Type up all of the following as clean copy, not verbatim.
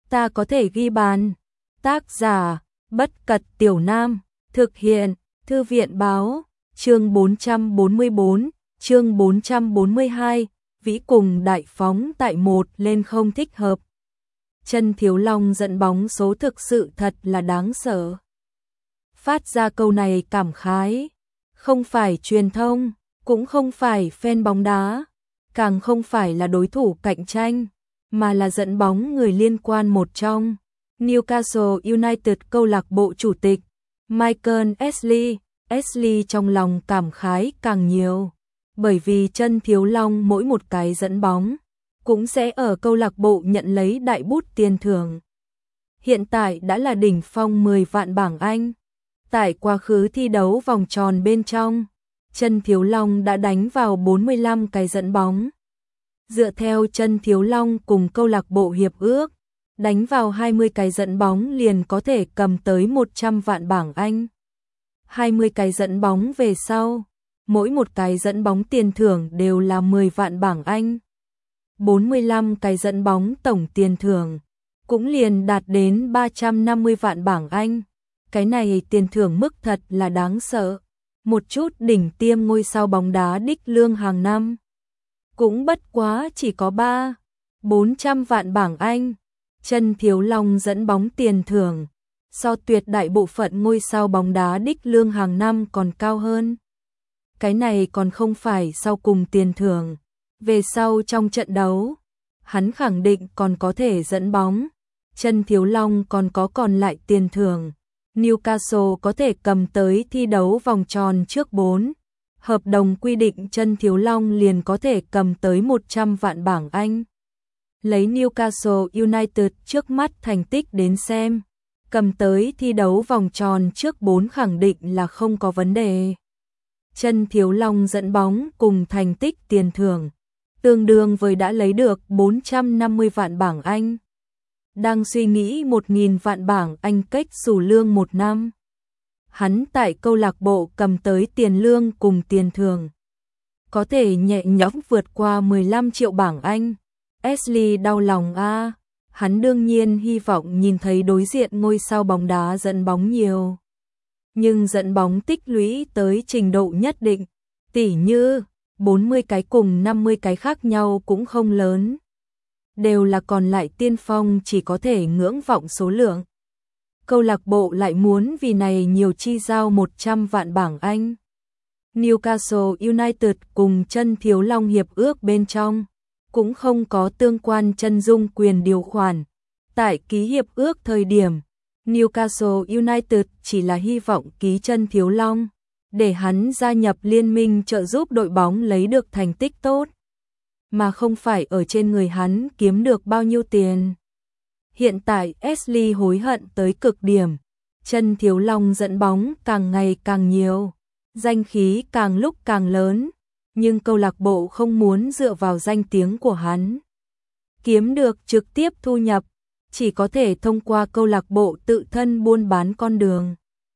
ta có thể ghi bàn. Tác giả, Bất Cật Tiểu Nam, thực hiện, Thư viện Báo, chương 444, chương 442, Vĩ cùng Đại Phóng tại 1 lên không thích hợp. Chân Thiếu Long dẫn bóng số thực sự thật là đáng sợ. Phát ra câu này cảm khái, không phải truyền thông, cũng không phải fan bóng đá, càng không phải là đối thủ cạnh tranh, mà là dẫn bóng người liên quan một trong. Newcastle United câu lạc bộ chủ tịch, Michael Ashley trong lòng cảm khái càng nhiều, bởi vì Chân Thiếu Long mỗi một cái dẫn bóng cũng sẽ ở câu lạc bộ nhận lấy đại bút tiền thưởng. Hiện tại đã là đỉnh phong 10 vạn bảng Anh. Tại quá khứ thi đấu vòng tròn bên trong, Chân Thiếu Long đã đánh vào 45 cái dẫn bóng. Dựa theo Chân Thiếu Long cùng câu lạc bộ hiệp ước, đánh vào 20 cái dẫn bóng liền có thể cầm tới 100 vạn bảng Anh. 20 cái dẫn bóng về sau, mỗi một cái dẫn bóng tiền thưởng đều là 10 vạn bảng Anh. 45 cái dẫn bóng tổng tiền thưởng cũng liền đạt đến 350 vạn bảng Anh. Cái này tiền thưởng mức thật là đáng sợ. Một chút đỉnh tiêm ngôi sao bóng đá đích lương hàng năm cũng bất quá chỉ có 400 vạn bảng Anh. Chân Thiếu Long dẫn bóng tiền thưởng so tuyệt đại bộ phận ngôi sao bóng đá đích lương hàng năm còn cao hơn. Cái này còn không phải sau cùng tiền thưởng. Về sau trong trận đấu, hắn khẳng định còn có thể dẫn bóng. Chân Thiếu Long còn có còn lại tiền thưởng. Newcastle có thể cầm tới thi đấu vòng tròn trước 4. Hợp đồng quy định Chân Thiếu Long liền có thể cầm tới 100 vạn bảng Anh. Lấy Newcastle United trước mắt thành tích đến xem, cầm tới thi đấu vòng tròn trước 4 khẳng định là không có vấn đề. Chân Thiếu Long dẫn bóng cùng thành tích tiền thưởng, tương đương với đã lấy được 450 vạn bảng Anh. Đang suy nghĩ 1.000 vạn bảng Anh cách xù lương một năm. Hắn tại câu lạc bộ cầm tới tiền lương cùng tiền thưởng, có thể nhẹ nhõm vượt qua 15 triệu bảng Anh. Ashley đau lòng a, hắn đương nhiên hy vọng nhìn thấy đối diện ngôi sao bóng đá dẫn bóng nhiều. Nhưng dẫn bóng tích lũy tới trình độ nhất định, tỉ như 40 cái cùng 50 cái khác nhau cũng không lớn. Đều là còn lại tiên phong chỉ có thể ngưỡng vọng số lượng. Câu lạc bộ lại muốn vì này nhiều chi giao 100 vạn bảng Anh. Newcastle United cùng Chân Thiếu Long hiệp ước bên trong cũng không có tương quan chân dung quyền điều khoản. Tại ký hiệp ước thời điểm, Newcastle United chỉ là hy vọng ký Chân Thiếu Long để hắn gia nhập liên minh trợ giúp đội bóng lấy được thành tích tốt, mà không phải ở trên người hắn kiếm được bao nhiêu tiền. Hiện tại Ashley hối hận tới cực điểm, Chân Thiếu Long dẫn bóng càng ngày càng nhiều, danh khí càng lúc càng lớn, nhưng câu lạc bộ không muốn dựa vào danh tiếng của hắn kiếm được trực tiếp thu nhập, chỉ có thể thông qua câu lạc bộ tự thân buôn bán con đường.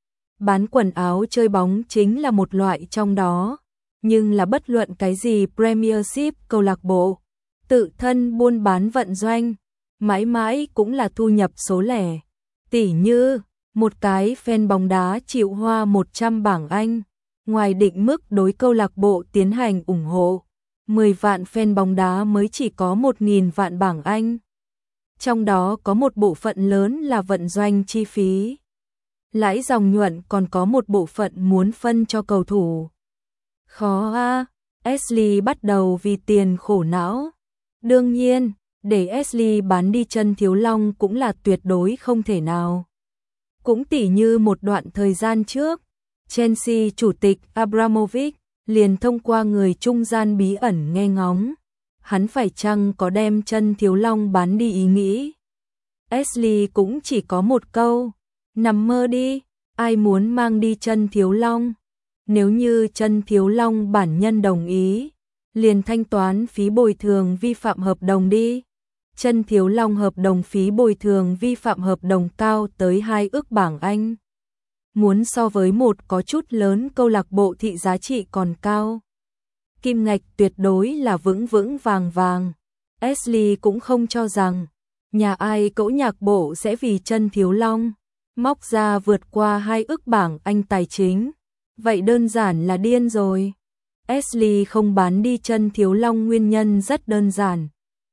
Bán quần áo chơi bóng chính là một loại trong đó, nhưng là bất luận cái gì Premiership câu lạc bộ tự thân buôn bán vận doanh, mãi mãi cũng là thu nhập số lẻ. Tỉ như, một cái fan bóng đá chịu hoa 100 bảng Anh, ngoài định mức đối câu lạc bộ tiến hành ủng hộ, 10 vạn fan bóng đá mới chỉ có 1.000 vạn bảng Anh. Trong đó có một bộ phận lớn là vận doanh chi phí. Lãi dòng nhuận còn có một bộ phận muốn phân cho cầu thủ. Khó a, Ashley bắt đầu vì tiền khổ não. Đương nhiên, để Ashley bán đi Chân Thiếu Long cũng là tuyệt đối không thể nào. Cũng tỉ như một đoạn thời gian trước, Chelsea chủ tịch Abramovich liền thông qua người trung gian bí ẩn nghe ngóng, hắn phải chăng có đem Chân Thiếu Long bán đi ý nghĩ. Ashley cũng chỉ có một câu, nằm mơ đi, ai muốn mang đi Chân Thiếu Long. Nếu như Chân Thiếu Long bản nhân đồng ý, liền thanh toán phí bồi thường vi phạm hợp đồng đi. Chân Thiếu Long hợp đồng phí bồi thường vi phạm hợp đồng cao tới 2 ức bảng Anh. Muốn so với một có chút lớn câu lạc bộ thị giá trị còn cao. Kim ngạch tuyệt đối là vững vững vàng vàng. Ashley cũng không cho rằng Nhà ai cỗ nhạc bộ sẽ vì Chân Thiếu Long móc ra vượt qua 2 ức bảng Anh tài chính. Vậy đơn giản là điên rồi. Ashley không bán đi Chân Thiếu Long nguyên nhân rất đơn giản.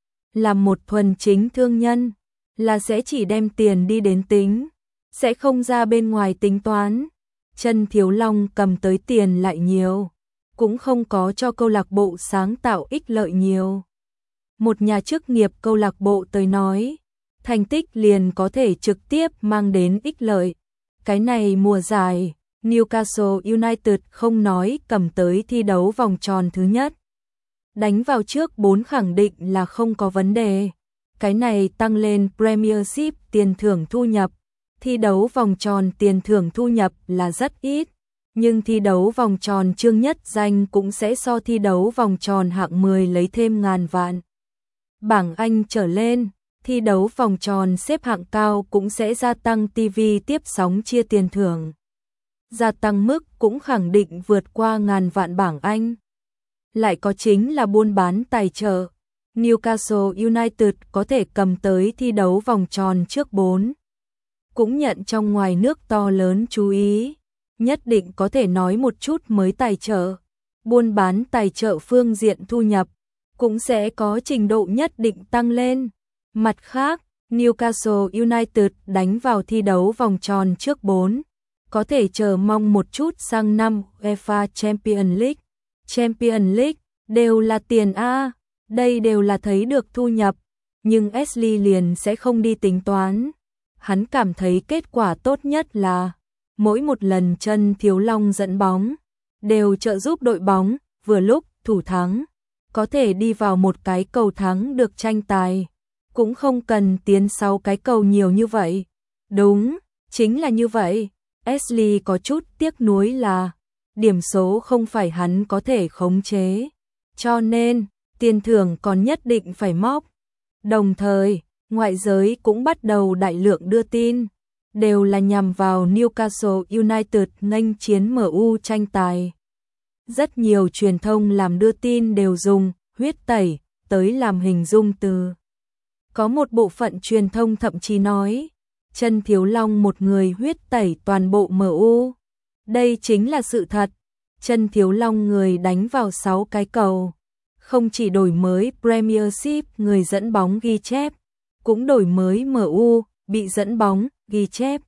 Là một thuần chính thương nhân, là sẽ chỉ đem tiền đi đến tính, sẽ không ra bên ngoài tính toán. Chân Thiếu Long cầm tới tiền lại nhiều, cũng không có cho câu lạc bộ sáng tạo ích lợi nhiều. Một nhà chức nghiệp câu lạc bộ tới nói, thành tích liền có thể trực tiếp mang đến ích lợi. Cái này mùa giải, Newcastle United không nói cầm tới thi đấu vòng tròn thứ nhất. Đánh vào trước 4 khẳng định là không có vấn đề. Cái này tăng lên Premiership tiền thưởng thu nhập. Thi đấu vòng tròn tiền thưởng thu nhập là rất ít, nhưng thi đấu vòng tròn chương nhất danh cũng sẽ so thi đấu vòng tròn hạng 10 lấy thêm ngàn vạn. Bảng Anh trở lên, thi đấu vòng tròn xếp hạng cao cũng sẽ gia tăng TV tiếp sóng chia tiền thưởng. Gia tăng mức cũng khẳng định vượt qua ngàn vạn bảng Anh. Lại có chính là buôn bán tài trợ. Newcastle United có thể cầm tới thi đấu vòng tròn trước 4. Cũng nhận trong ngoài nước to lớn chú ý. Nhất định có thể nói một chút mới tài trợ. Buôn bán tài trợ phương diện thu nhập cũng sẽ có trình độ nhất định tăng lên. Mặt khác, Newcastle United đánh vào thi đấu vòng tròn trước 4. Có thể chờ mong một chút sang năm UEFA Champions League. Champions League đều là tiền A, đây đều là thấy được thu nhập, nhưng Ashley liền sẽ không đi tính toán. Hắn cảm thấy kết quả tốt nhất là mỗi một lần Chân Thiếu Long dẫn bóng đều trợ giúp đội bóng vừa lúc thủ thắng, có thể đi vào một cái cầu thắng được tranh tài, cũng không cần tiến 6 cái cầu nhiều như vậy. Đúng, chính là như vậy. Ashley có chút tiếc nuối là điểm số không phải hắn có thể khống chế, cho nên tiền thưởng còn nhất định phải móc. Đồng thời, ngoại giới cũng bắt đầu đại lượng đưa tin, đều là nhằm vào Newcastle United nghênh chiến MU tranh tài. Rất nhiều truyền thông làm đưa tin đều dùng huyết tẩy tới làm hình dung từ. Có một bộ phận truyền thông thậm chí nói Chân Thiếu Long một người huyết tẩy toàn bộ MU. Đây chính là sự thật. Chân Thiếu Long người đánh vào 6 cái cầu, không chỉ đổi mới Premiership người dẫn bóng ghi chép, cũng đổi mới MU bị dẫn bóng ghi chép.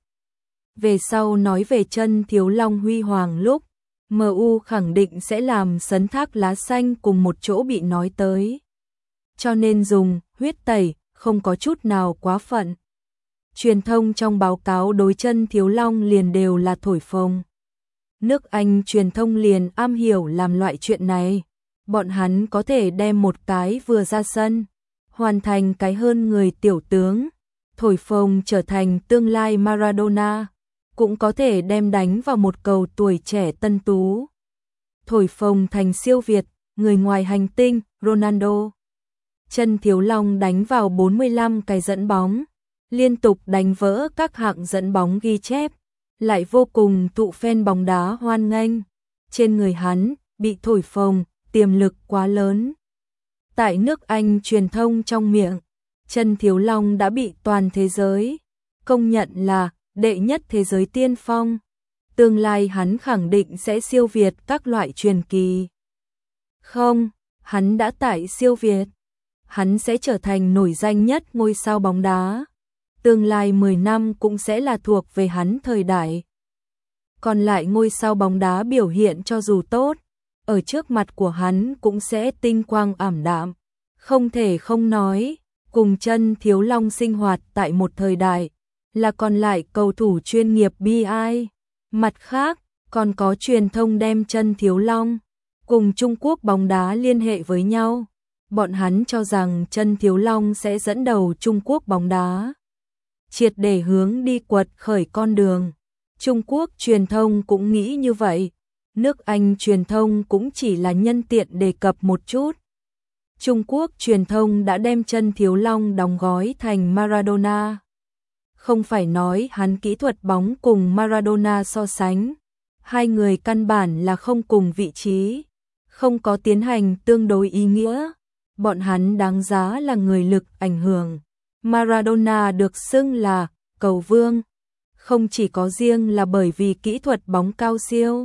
Về sau nói về Chân Thiếu Long huy hoàng lúc, MU khẳng định sẽ làm sấn thác lá xanh cùng một chỗ bị nói tới. Cho nên dùng huyết tẩy không có chút nào quá phận. Truyền thông trong báo cáo đối Chân Thiếu Long liền đều là thổi phồng. Nước Anh truyền thông liền am hiểu làm loại chuyện này. Bọn hắn có thể đem một cái vừa ra sân, hoàn thành cái hơn người tiểu tướng, thổi phồng trở thành tương lai Maradona, cũng có thể đem đánh vào một cầu tuổi trẻ tân tú, thổi phồng thành siêu việt, người ngoài hành tinh, Ronaldo. Chân Thiếu Long đánh vào 45 cái dẫn bóng, liên tục đánh vỡ các hạng dẫn bóng ghi chép, lại vô cùng thụ fan bóng đá hoan nghênh. Trên người hắn bị thổi phồng, tiềm lực quá lớn. Tại nước Anh truyền thông trong miệng, Chân Thiếu Long đã bị toàn thế giới công nhận là đệ nhất thế giới tiên phong. Tương lai hắn khẳng định sẽ siêu việt các loại truyền kỳ. Không, hắn đã tại siêu việt. Hắn sẽ trở thành nổi danh nhất ngôi sao bóng đá. Tương lai 10 năm cũng sẽ là thuộc về hắn thời đại. Còn lại ngôi sao bóng đá biểu hiện cho dù tốt, ở trước mặt của hắn cũng sẽ tinh quang ảm đạm. Không thể không nói, cùng Chân Thiếu Long sinh hoạt tại một thời đại, là còn lại cầu thủ chuyên nghiệp BI. Mặt khác, còn có truyền thông đem Chân Thiếu Long cùng Trung Quốc bóng đá liên hệ với nhau. Bọn hắn cho rằng Chân Thiếu Long sẽ dẫn đầu Trung Quốc bóng đá, triệt để hướng đi quật khởi con đường. Trung Quốc truyền thông cũng nghĩ như vậy. Nước Anh truyền thông cũng chỉ là nhân tiện đề cập một chút. Trung Quốc truyền thông đã đem Chân Thiếu Long đóng gói thành Maradona. Không phải nói hắn kỹ thuật bóng cùng Maradona so sánh. Hai người căn bản là không cùng vị trí, không có tiến hành tương đối ý nghĩa. Bọn hắn đáng giá là người lực ảnh hưởng. Maradona được xưng là cầu vương, không chỉ có riêng là bởi vì kỹ thuật bóng cao siêu,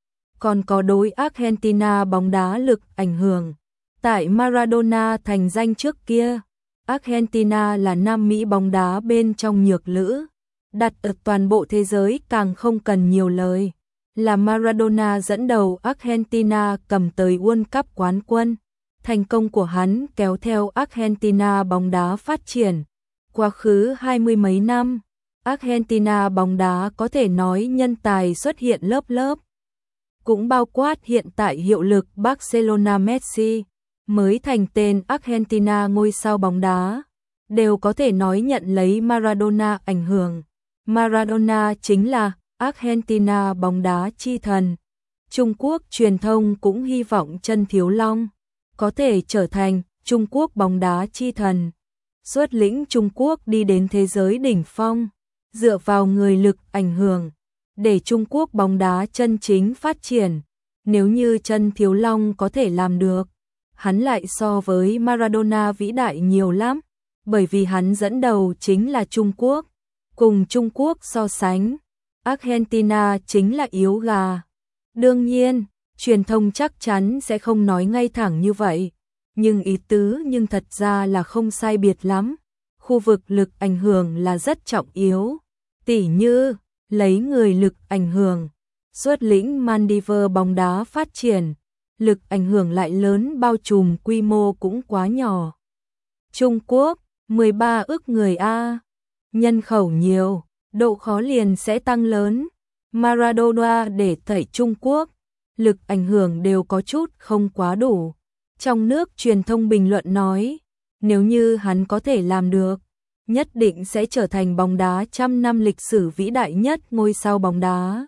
còn có đối Argentina bóng đá lực ảnh hưởng. Tại Maradona thành danh trước kia, Argentina là Nam Mỹ bóng đá bên trong nhược lữ, đặt ở toàn bộ thế giới càng không cần nhiều lời. Là Maradona dẫn đầu Argentina cầm tới World Cup quán quân. Thành công của hắn kéo theo Argentina bóng đá phát triển. Quá khứ 20 mấy năm, Argentina bóng đá có thể nói nhân tài xuất hiện lớp lớp. Cũng bao quát hiện tại hiệu lực Barcelona Messi, mới thành tên Argentina ngôi sao bóng đá, đều có thể nói nhận lấy Maradona ảnh hưởng. Maradona chính là Argentina bóng đá chi thần. Trung Quốc truyền thông cũng hy vọng Chân Thiếu Long có thể trở thành Trung Quốc bóng đá chi thần, xuất lĩnh Trung Quốc đi đến thế giới đỉnh phong, dựa vào người lực ảnh hưởng, để Trung Quốc bóng đá chân chính phát triển. Nếu như Chân Thiếu Long có thể làm được, hắn lại so với Maradona vĩ đại nhiều lắm, bởi vì hắn dẫn đầu chính là Trung Quốc. Cùng Trung Quốc so sánh, Argentina chính là yếu gà. Đương nhiên, truyền thông chắc chắn sẽ không nói ngay thẳng như vậy, nhưng ý tứ nhưng thật ra là không sai biệt lắm. Khu vực lực ảnh hưởng là rất trọng yếu, tỉ như lấy người lực ảnh hưởng, xuất lĩnh Maldives bóng đá phát triển, lực ảnh hưởng lại lớn, bao trùm quy mô cũng quá nhỏ. Trung Quốc, 13 ức người A, nhân khẩu nhiều, độ khó liền sẽ tăng lớn. Maradona để thảy Trung Quốc, lực ảnh hưởng đều có chút không quá đủ. Trong nước truyền thông bình luận nói, nếu như hắn có thể làm được, nhất định sẽ trở thành bóng đá trăm năm lịch sử vĩ đại nhất ngôi sao bóng đá.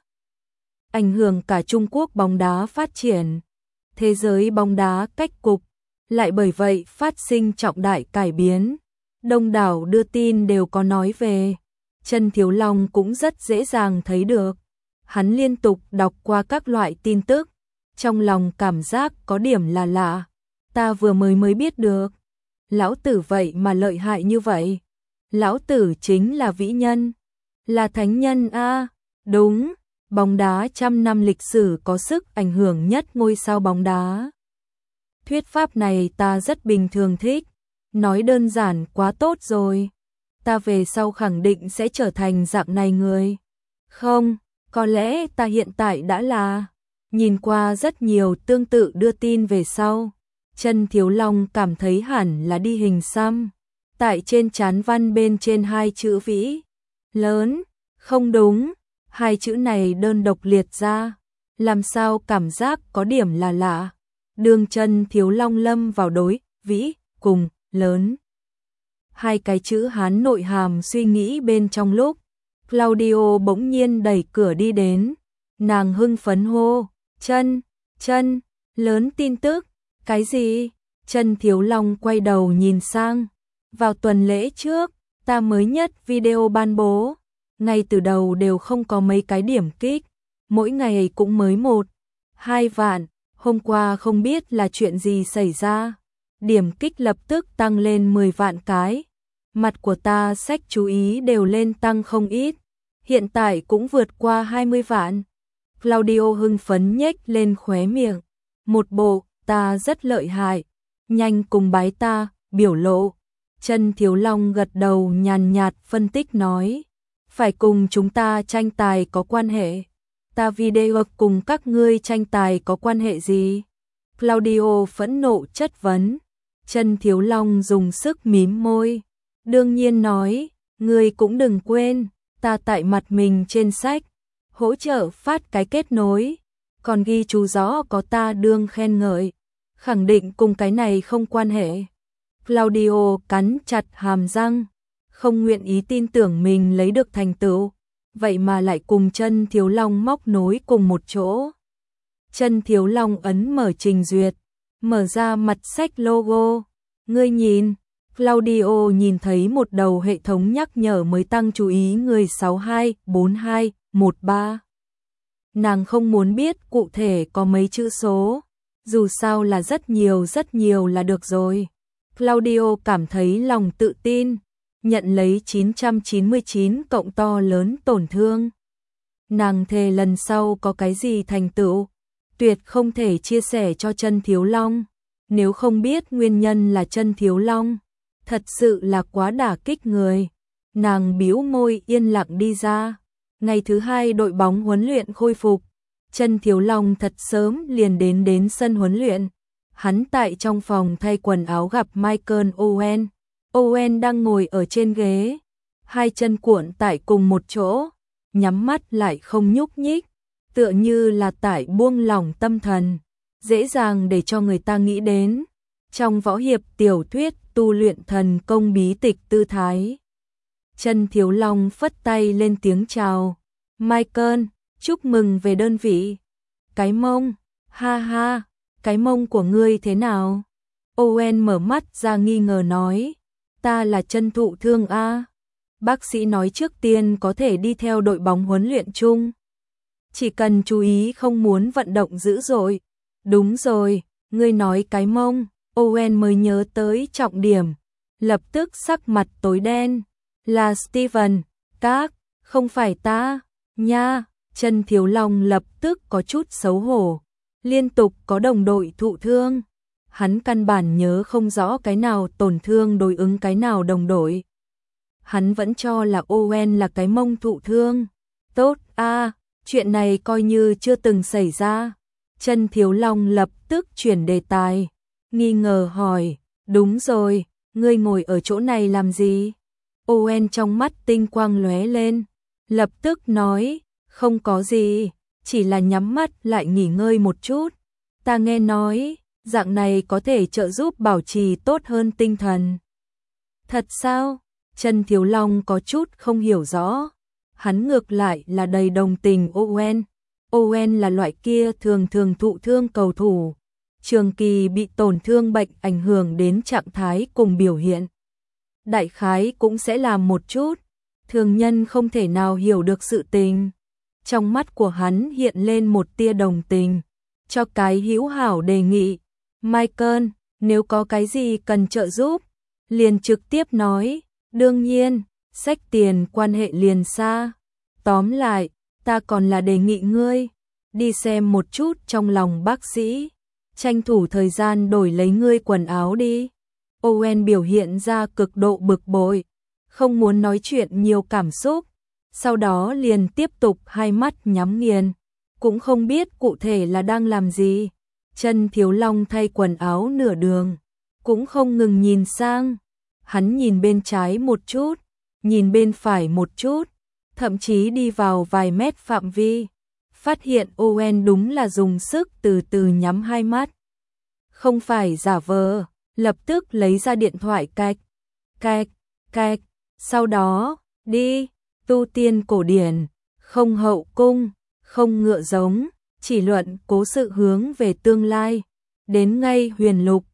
Ảnh hưởng cả Trung Quốc bóng đá phát triển, thế giới bóng đá cách cục, lại bởi vậy phát sinh trọng đại cải biến. Đông đảo đưa tin đều có nói về, Chân Thiếu Long cũng rất dễ dàng thấy được. Hắn liên tục đọc qua các loại tin tức, trong lòng cảm giác có điểm là lạ. Ta vừa mới biết được, lão tử vậy mà lợi hại như vậy. Lão tử chính là vĩ nhân, là thánh nhân a. Đúng, bóng đá trăm năm lịch sử có sức ảnh hưởng nhất ngôi sao bóng đá. Thuyết pháp này ta rất bình thường thích, nói đơn giản quá tốt rồi. Ta về sau khẳng định sẽ trở thành dạng này người. Không, có lẽ ta hiện tại đã là. Nhìn qua rất nhiều tương tự đưa tin về sau, Chân Thiếu Long cảm thấy hẳn là đi hình xăm. Tại trên trán văn bên trên hai chữ vĩ lớn, không đúng, hai chữ này đơn độc liệt ra, làm sao cảm giác có điểm là lạ. Đường Chân Thiếu Long lâm vào đối vĩ cùng lớn, hai cái chữ Hán nội hàm suy nghĩ bên trong lúc, Claudio bỗng nhiên đẩy cửa đi đến, nàng hưng phấn hô, Chân, lớn tin tức, cái gì? Chân Thiếu Long quay đầu nhìn sang, vào tuần lễ trước, ta mới nhất video ban bố, ngay từ đầu đều không có mấy cái điểm kích, mỗi ngày cũng mới 1-2 vạn, hôm qua không biết là chuyện gì xảy ra, điểm kích lập tức tăng lên 10 vạn cái, mặt của ta sách chú ý đều lên tăng không ít, hiện tại cũng vượt qua 20 vạn. Claudio hưng phấn nhếch lên khóe miệng, một bộ, ta rất lợi hại, nhanh cùng bái ta, biểu lộ. Chân Thiếu Long gật đầu nhàn nhạt phân tích nói, phải cùng chúng ta tranh tài có quan hệ. Ta video cùng các ngươi tranh tài có quan hệ gì? Claudio phẫn nộ chất vấn. Chân Thiếu Long dùng sức mím môi, đương nhiên nói, ngươi cũng đừng quên, ta tại mặt mình trên sách, hỗ trợ phát cái kết nối, còn ghi chú rõ có ta đương khen ngợi, khẳng định cùng cái này không quan hệ. Claudio cắn chặt hàm răng, không nguyện ý tin tưởng mình lấy được thành tựu, vậy mà lại cùng Chân Thiếu Long móc nối cùng một chỗ. Chân Thiếu Long ấn mở trình duyệt, mở ra mặt sách logo, ngươi nhìn, Claudio nhìn thấy một đầu hệ thống nhắc nhở mới tăng chú ý người 624213. Nàng không muốn biết cụ thể có mấy chữ số, dù sao là rất nhiều là được rồi. Claudio cảm thấy lòng tự tin, nhận lấy 999 cộng to lớn tổn thương. Nàng thề lần sau có cái gì thành tựu, tuyệt không thể chia sẻ cho Chân Thiếu Long. Nếu không biết nguyên nhân là Chân Thiếu Long, thật sự là quá đả kích người. Nàng bĩu môi yên lặng đi ra. Ngày thứ hai đội bóng huấn luyện khôi phục. Chân Thiếu Long thật sớm liền đến sân huấn luyện. Hắn tại trong phòng thay quần áo gặp Michael Owen. Owen đang ngồi ở trên ghế, hai chân cuộn tại cùng một chỗ, nhắm mắt lại không nhúc nhích, tựa như là tại buông lỏng tâm thần, dễ dàng để cho người ta nghĩ đến trong võ hiệp tiểu thuyết tu luyện thần công bí tịch tư thái. Chân Thiếu Long phất tay lên tiếng chào. Michael, chúc mừng về đơn vị. Cái mông, ha ha, cái mông của ngươi thế nào? Owen mở mắt ra nghi ngờ nói, ta là chân thụ thương a. Bác sĩ nói trước tiên có thể đi theo đội bóng huấn luyện chung. Chỉ cần chú ý không muốn vận động dữ dội. Đúng rồi, ngươi nói cái mông. Owen mới nhớ tới trọng điểm, lập tức sắc mặt tối đen. Là Steven, các, không phải ta, nha. Chân Thiếu Long lập tức có chút xấu hổ, liên tục có đồng đội thụ thương. Hắn căn bản nhớ không rõ cái nào tổn thương đối ứng cái nào đồng đội. Hắn vẫn cho là Owen là cái mông thụ thương. Tốt a, chuyện này coi như chưa từng xảy ra. Chân Thiếu Long lập tức chuyển đề tài, nghi ngờ hỏi, đúng rồi, ngươi ngồi ở chỗ này làm gì? Owen trong mắt tinh quang lóe lên, lập tức nói, không có gì, chỉ là nhắm mắt lại nghỉ ngơi một chút. Ta nghe nói, dạng này có thể trợ giúp bảo trì tốt hơn tinh thần. Thật sao? Chân Thiếu Long có chút không hiểu rõ. Hắn ngược lại là đầy đồng tình Owen. Owen là loại kia thường thụ thương cầu thủ, trường kỳ bị tổn thương bệnh ảnh hưởng đến trạng thái cùng biểu hiện. Đại khái cũng sẽ làm một chút, thường nhân không thể nào hiểu được sự tình. Trong mắt của hắn hiện lên một tia đồng tình, cho cái hữu hảo đề nghị. Michael, nếu có cái gì cần trợ giúp, liền trực tiếp nói, đương nhiên, xách tiền quan hệ liền xa. Tóm lại, ta còn là đề nghị ngươi, đi xem một chút trong lòng bác sĩ, tranh thủ thời gian đổi lấy ngươi quần áo đi. Owen biểu hiện ra cực độ bực bội, không muốn nói chuyện nhiều cảm xúc, sau đó liền tiếp tục hai mắt nhắm nghiền, cũng không biết cụ thể là đang làm gì. Chân Thiếu Long thay quần áo nửa đường, cũng không ngừng nhìn sang, hắn nhìn bên trái một chút, nhìn bên phải một chút, thậm chí đi vào vài mét phạm vi, phát hiện Owen đúng là dùng sức từ từ nhắm hai mắt. Không phải giả vờ, lập tức lấy ra điện thoại cạch, cạch, cạch, sau đó, đi, tu tiên cổ điển, không hậu cung, không ngựa giống, chỉ luận cố sự hướng về tương lai, đến ngay huyền lục,